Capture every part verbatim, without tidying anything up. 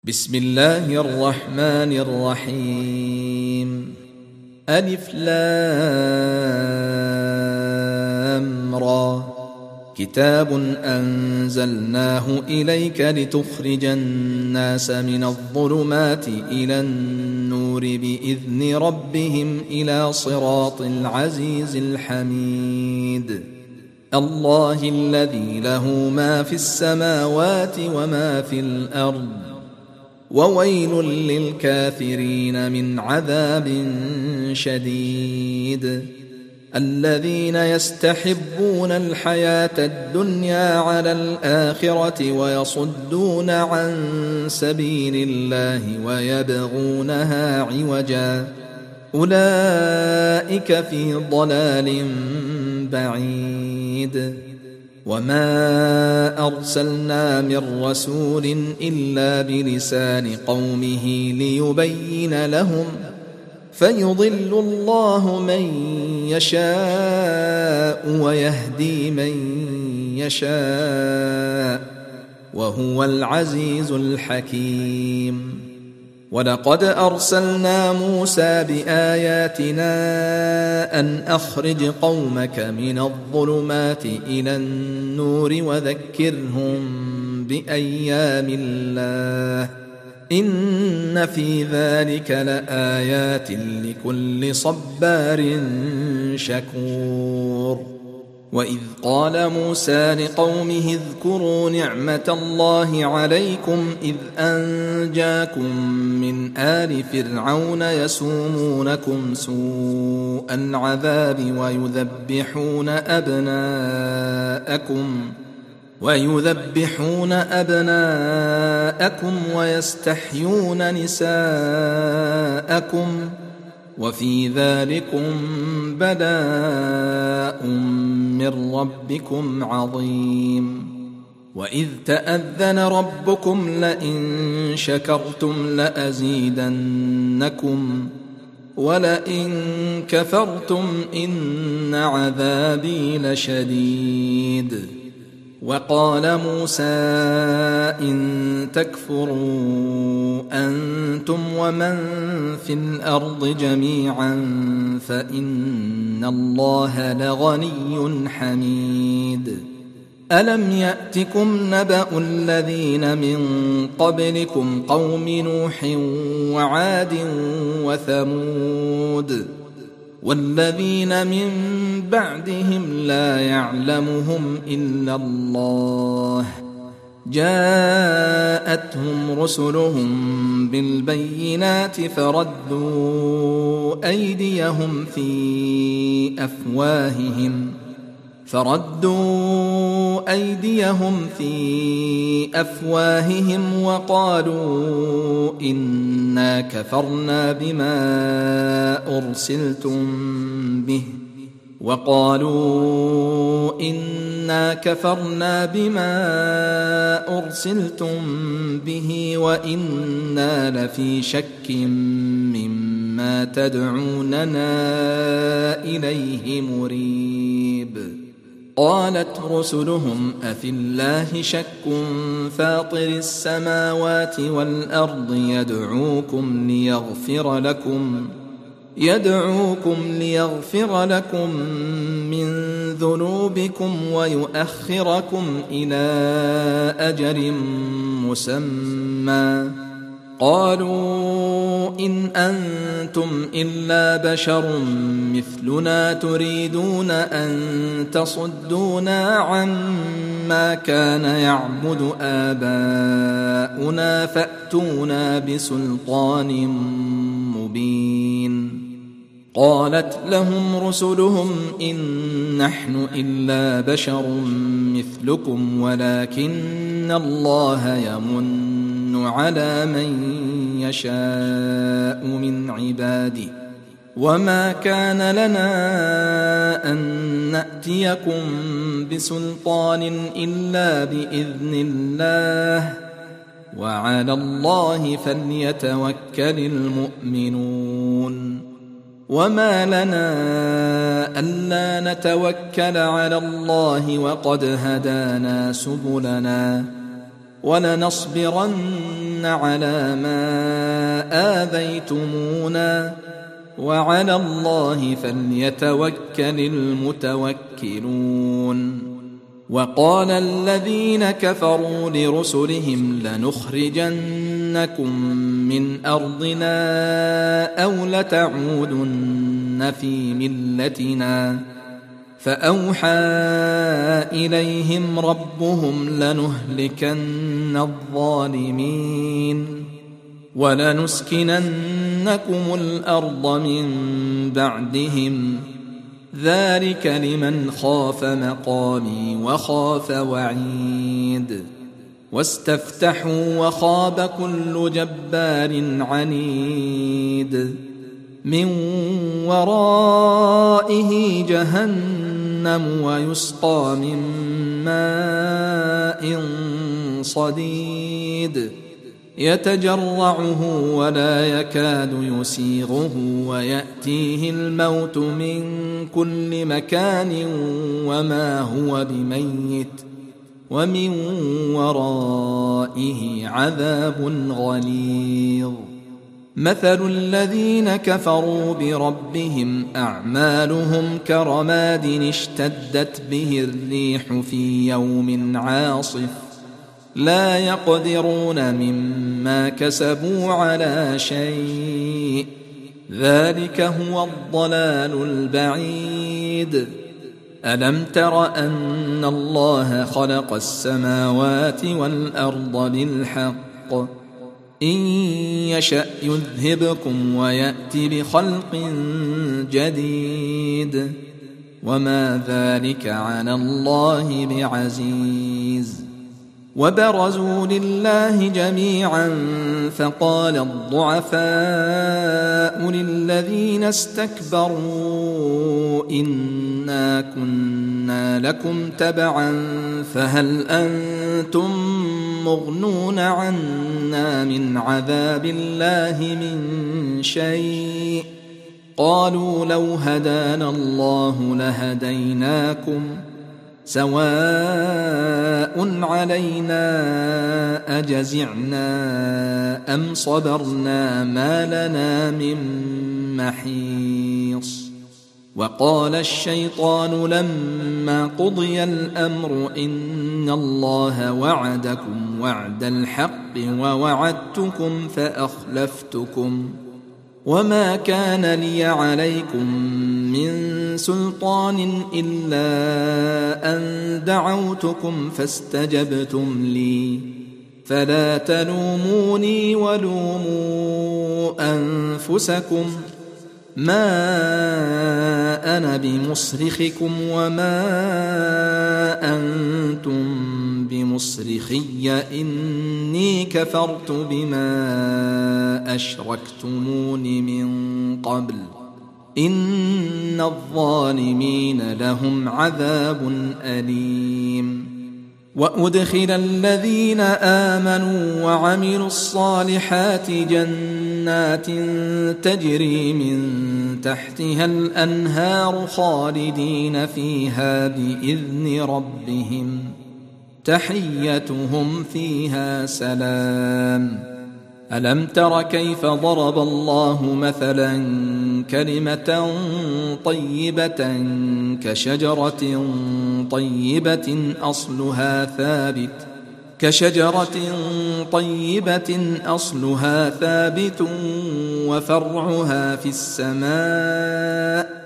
بسم الله الرحمن الرحيم. ألف لام را. كتاب أنزلناه إليك لتخرج الناس من الظلمات إلى النور بإذن ربهم إلى صراط العزيز الحميد. الله الذي له ما في السماوات وما في الأرض، وويل للكافرين من عذاب شديد. الذين يستحبون الحياة الدنيا على الآخرة ويصدون عن سبيل الله ويبغونها عوجا، أولئك في ضلال بعيد. وما أرسلنا من رسول إلا بلسان قومه ليبين لهم، فيضل الله من يشاء ويهدي من يشاء، وهو العزيز الحكيم. ولقد أرسلنا موسى بآياتنا أن أخرج قومك من الظلمات إلى النور وذكرهم بأيام الله، إن في ذلك لآيات لكل صبار شكور. وإذ قال موسى لقومه اذكروا نعمة الله عليكم إذ أنجاكم من آل فرعون يسومونكم سوء العذاب ويذبحون أبناءكم ويذبحون أبناءكم ويستحيون نساءكم، وفي ذلكم بلاء من ربكم عظيم. وإذ تأذن ربكم لئن شكرتم لأزيدنكم ولئن كفرتم إن عذابي لشديد. وقال موسى إن تكفروا أنتم ومن في الأرض جميعا فإن الله لغني حميد. ألم يأتكم نبأ الذين من قبلكم قوم نوح وعاد وثمود والذين من بعدهم لا يعلمهم إلا الله، جاءتهم رسلهم بالبينات فردوا أيديهم في أفواههم فردوا أيديهم في أفواههم وقالوا إنا كفرنا بما أرسلتم به وقالوا إنا كفرنا بما أرسلتم به وإنا لفي شك مما تدعوننا إليه مريب. قالت رسلهم أفي الله شك فاطر السماوات والأرض يدعوكم ليغفر لكم يدعوكم ليغفر لكم من ذنوبكم ويؤخركم إلى أجل مسمى. قالوا إن أنتم إلا بشر مثلنا تريدون أن تصدونا عما كان يعبد آباؤنا فأتونا بسلطان مبين. قالت لهم رسلهم إن نحن إلا بشر مثلكم ولكن الله يمن على من يشاء من عباده، وما كان لنا أن نأتيكم بسلطان إلا بإذن الله، وعلى الله فليتوكل المؤمنون. وما لنا ألا نتوكل على الله وقد هدانا سبلنا ولنصبرن على ما آذيتمونا وعلى الله فليتوكل المتوكلون. وقال الذين كفروا لرسلهم لنخرجنكم من أرضنا أو لتعودن في ملتنا فأوحى إليهم ربهم لنهلكن الظالمين ولنسكننكم الأرض من بعدهم ذلك لمن خاف مقامي وخاف وعيد. واستفتحوا وخاب كل جبار عنيد من ورائه جهنم ويسقى من ماء صديد يتجرعه ولا يكاد يسيغه ويأتيه الموت من كل مكان وما هو بميت ومن ورائه عذاب غليظ. مثل الذين كفروا بربهم أعمالهم كرماد اشتدت به الريح في يوم عاصف لا يقدرون مما كسبوا على شيء ذلك هو الضلال البعيد. ألم تر أن الله خلق السماوات والأرض بالحق إن يشأ يذهبكم ويأتي بخلق جديد وما ذلك على الله بعزيز. وبرزوا لله جميعا فقال الضعفاء للذين استكبروا إنا كنا لكم تبعا فهل أنتم مغنون عنا من عذاب الله من شيء قالوا لو هدانا الله لهديناكم سواء علينا أجزعنا أم صبرنا ما لنا من محيص. وقال الشيطان لما قضي الأمر إن الله وعدكم وعد الحق ووعدتكم فأخلفتكم وما كان لي عليكم من سلطان إلا أن دعوتكم فاستجبتم لي فلا تلوموني ولوموا أنفسكم ما أنا بمصرخكم وما أنتم بمصرخي إني كفرت بما أشركتمون من قبل إن الظالمين لهم عذاب أليم. وأدخل الذين آمنوا وعملوا الصالحات جنات تجري من تحتها الأنهار خالدين فيها بإذن ربهم تحيتهم فيها سلام. ألم تر كيف ضرب الله مثلا كلمة طيبة كشجرة طيبة أصلها ثابت كشجرة طيبة أصلها ثابت وفرعها في السماء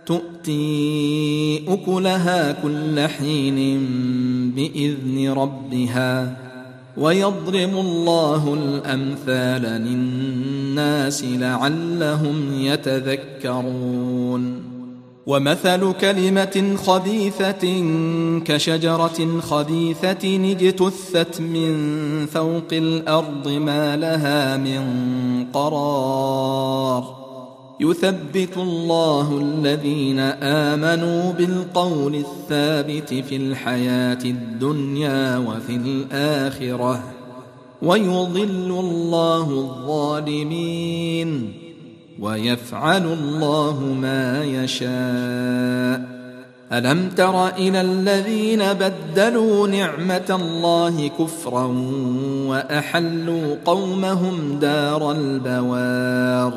تؤتي أكلها كل حين بإذن ربها ويضرب الله الأمثال للناس لعلهم يتذكرون. ومثل كلمة خبيثة كشجرة خبيثة اجتثت من فوق الأرض ما لها من قرار يثبت الله الذين آمنوا بالقول الثابت في الحياة الدنيا وفي الآخرة ويضل الله الظالمين ويفعل الله ما يشاء. ألم تر إلى الذين بدلوا نعمة الله كفرا وأحلوا قومهم دار البوار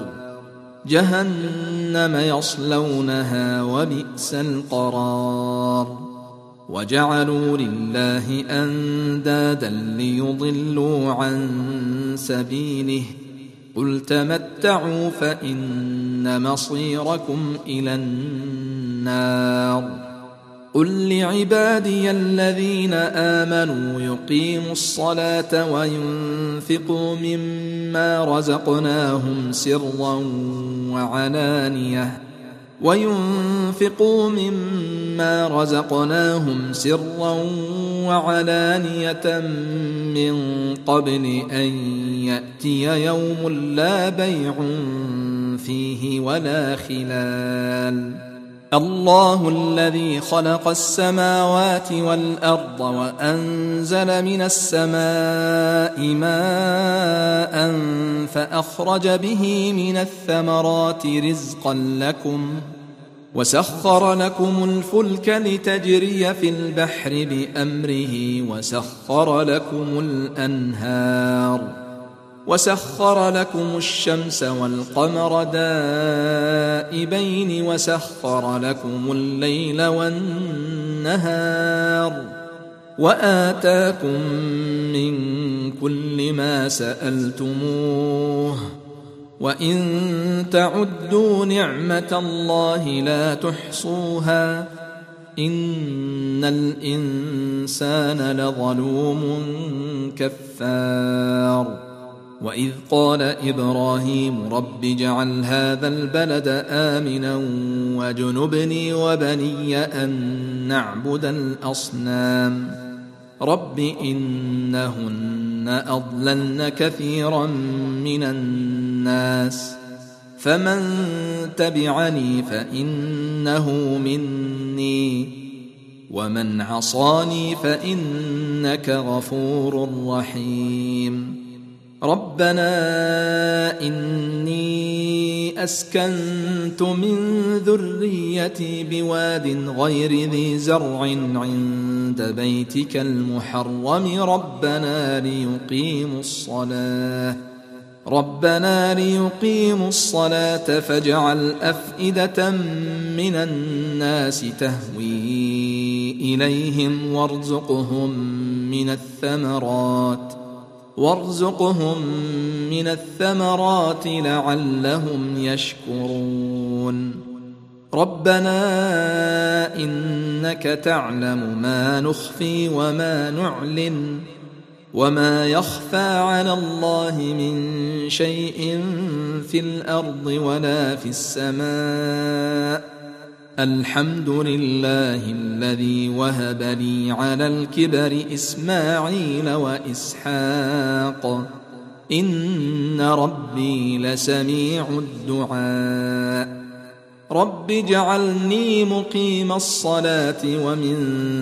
جهنم يصلونها وبئس القرار وجعلوا لله أندادا ليضلوا عن سبيله قل تمتعوا فإن مصيركم إلى النار قل لعبادي الذين آمنوا يقيموا الصلاة وينفقوا مما رزقناهم سرا وعلانية وينفقوا مما رزقناهم سرا وعلانية من قبل أن يأتي يوم لا بيع فيه ولا خلال الله الذي خلق السماوات والأرض وأنزل من السماء ماء فأخرج به من الثمرات رزقا لكم وسخر لكم الفلك لتجري في البحر بأمره وسخر لكم الأنهار وسخر لكم الشمس والقمر دائبين وسخر لكم الليل والنهار وآتاكم من كل ما سألتموه وإن تعدوا نعمة الله لا تحصوها إن الإنسان لظلوم كفار وإذ قال إبراهيم رب اجعل هذا البلد آمنا واجنبني وبني أن نعبد الأصنام رب إنهن أضللن كثيرا من الناس فمن تبعني فإنه مني ومن عصاني فإنك غفور رحيم ربنا إني أسكنت من ذريتي بواد غير ذي زرع عند بيتك المحرم ربنا ليقيموا الصلاة ربنا ليقيموا الصلاة فاجعل أفئدة من الناس تهوي إليهم وارزقهم من الثمرات وارزقهم من الثمرات لعلهم يشكرون ربنا إنك تعلم ما نخفي وما نعلن وما يخفى على الله من شيء في الأرض ولا في السماء الحمد لله الذي وهب لي على الكبر إسماعيل وإسحاق إن ربي لسميع الدعاء رب اجعلني مقيم الصلاة ومن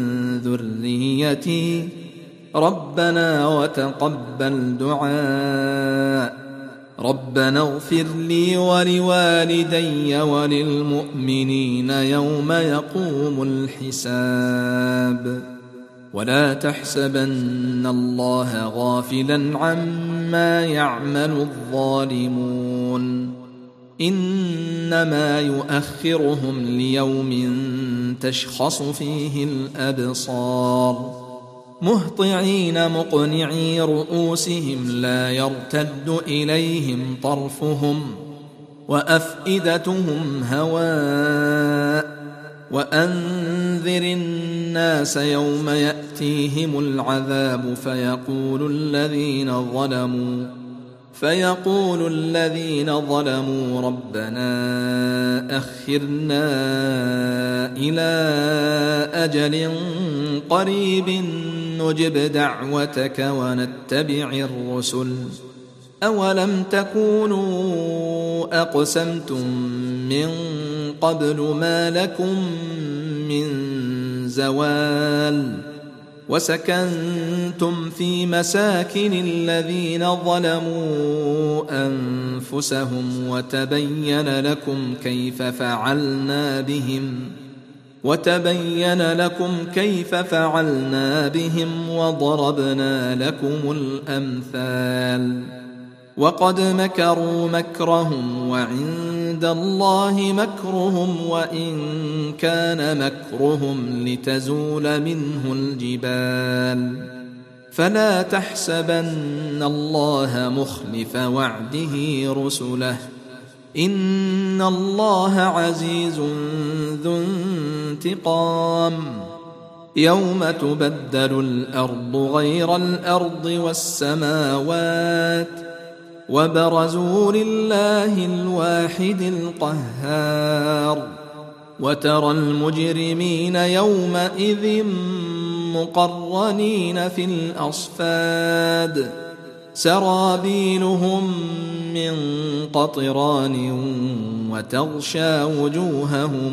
ذريتي ربنا وتقبل دعاء ربنا اغفر لي ولوالدي وللمؤمنين يوم يقوم الحساب ولا تحسبن الله غافلا عما يعمل الظالمون إنما يؤخرهم ليوم تشخص فيه الأبصار مهطعين مقنعي رؤوسهم لا يرتد إليهم طرفهم وأفئدتهم هواء وأنذر الناس يوم يأتيهم العذاب فيقول الذين ظلموا فيقول الذين ظلموا ربنا أخرنا إلى أجل قريب نجب دعوتك ونتبع الرسل أولم تكونوا أقسمتم من قبل ما لكم من زوال وسكنتم في مساكن الذين ظلموا أنفسهم وتبين لكم كيف فعلنا بهم وتبين لكم كيف فعلنا بهم وضربنا لكم الأمثال وقد مكروا مكرهم وعند الله مكرهم وإن كان مكرهم لتزول منه الجبال فلا تحسبن الله مخلف وعده رسله إن الله عزيز ذو انتقام يوم تبدل الأرض غير الأرض والسماوات وبرزوا لله الواحد القهار وترى المجرمين يومئذ مقرنين في الأصفاد سرابيلهم من قطران وتغشى وجوههم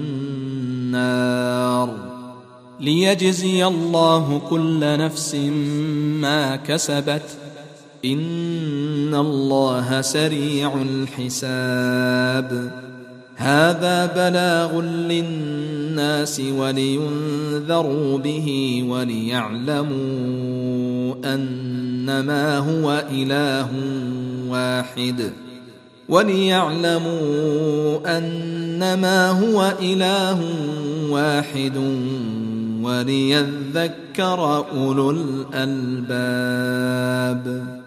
النار ليجزي الله كل نفس ما كسبت إن الله سريع الحساب هذا بلاغ للناس ولينذروا به وليعلموا أنما هو إله واحد وليعلموا أنما هو إله واحد وليذكر أولو الألباب.